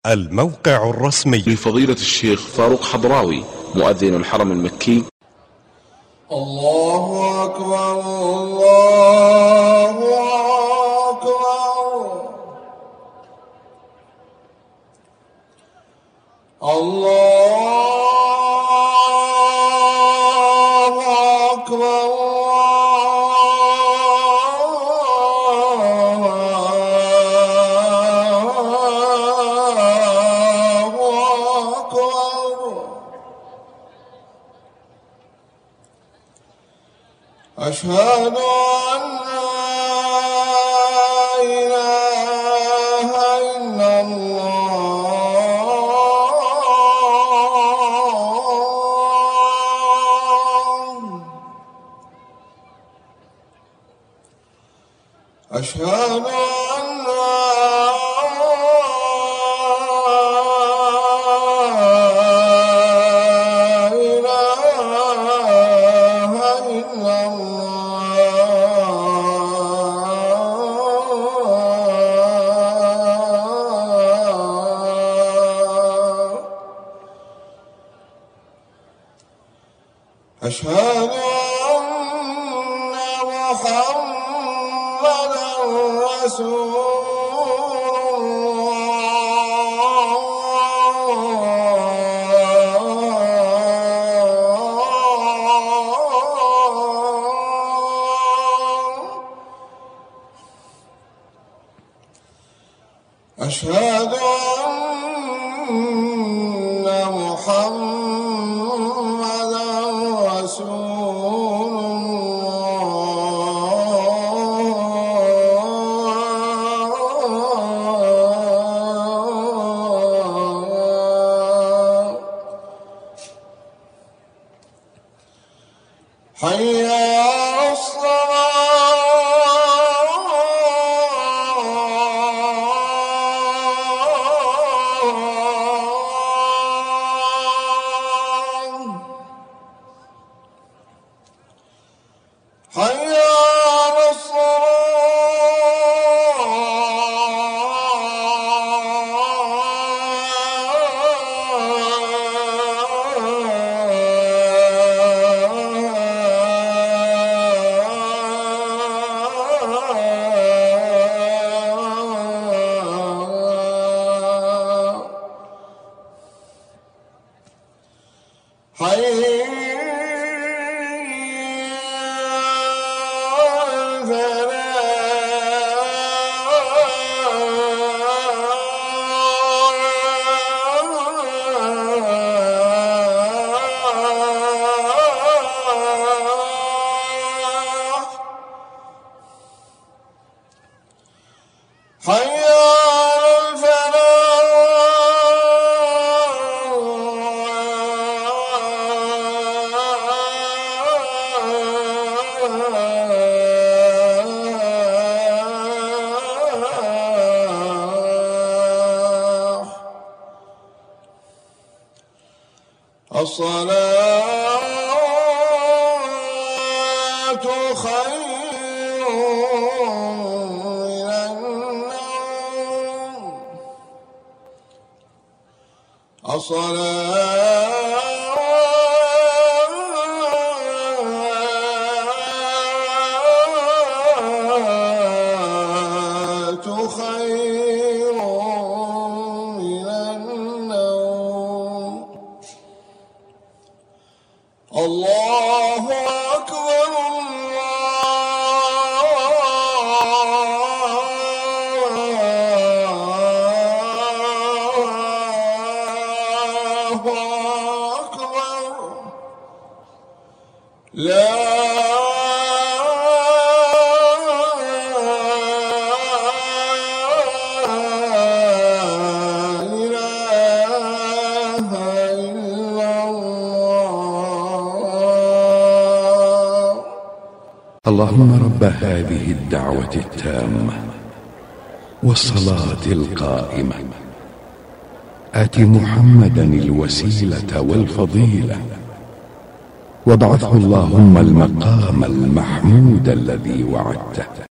الموقع الرسمي لفضيلة الشيخ فاروق حضراوي مؤذن الحرم المكي. الله أكبر الله أكبر الله أكبر الله أكبر. أشهد أن لا إله إلا الله. أشهد أن لا إله إلا الله. أشهد أن محمدًا رسول الله. أشهد أن محمدًا رسول الله. حي على الصلاة. حي على الصلاة. حي حي الصلاة خير من النوم. الصلاة خير من النوم. الله أكبر الله أكبر. لا إله إلا الله. اللهم رب هذه الدعوة التامة والصلاة القائمة آت محمدا الوسيلة والفضيلة وابعثه اللهم المقام المحمود الذي وعدته.